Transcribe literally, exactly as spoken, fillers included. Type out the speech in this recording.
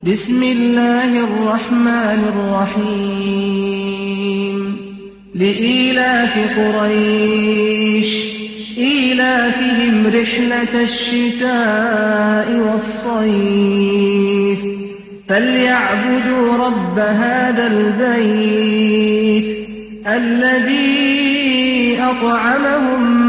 بسم الله الرحمن الرحيم لإيلاف قريش إيلافهم رحلة الشتاء والصيف فليعبدوا رب هذا البيت الذي أطعمهم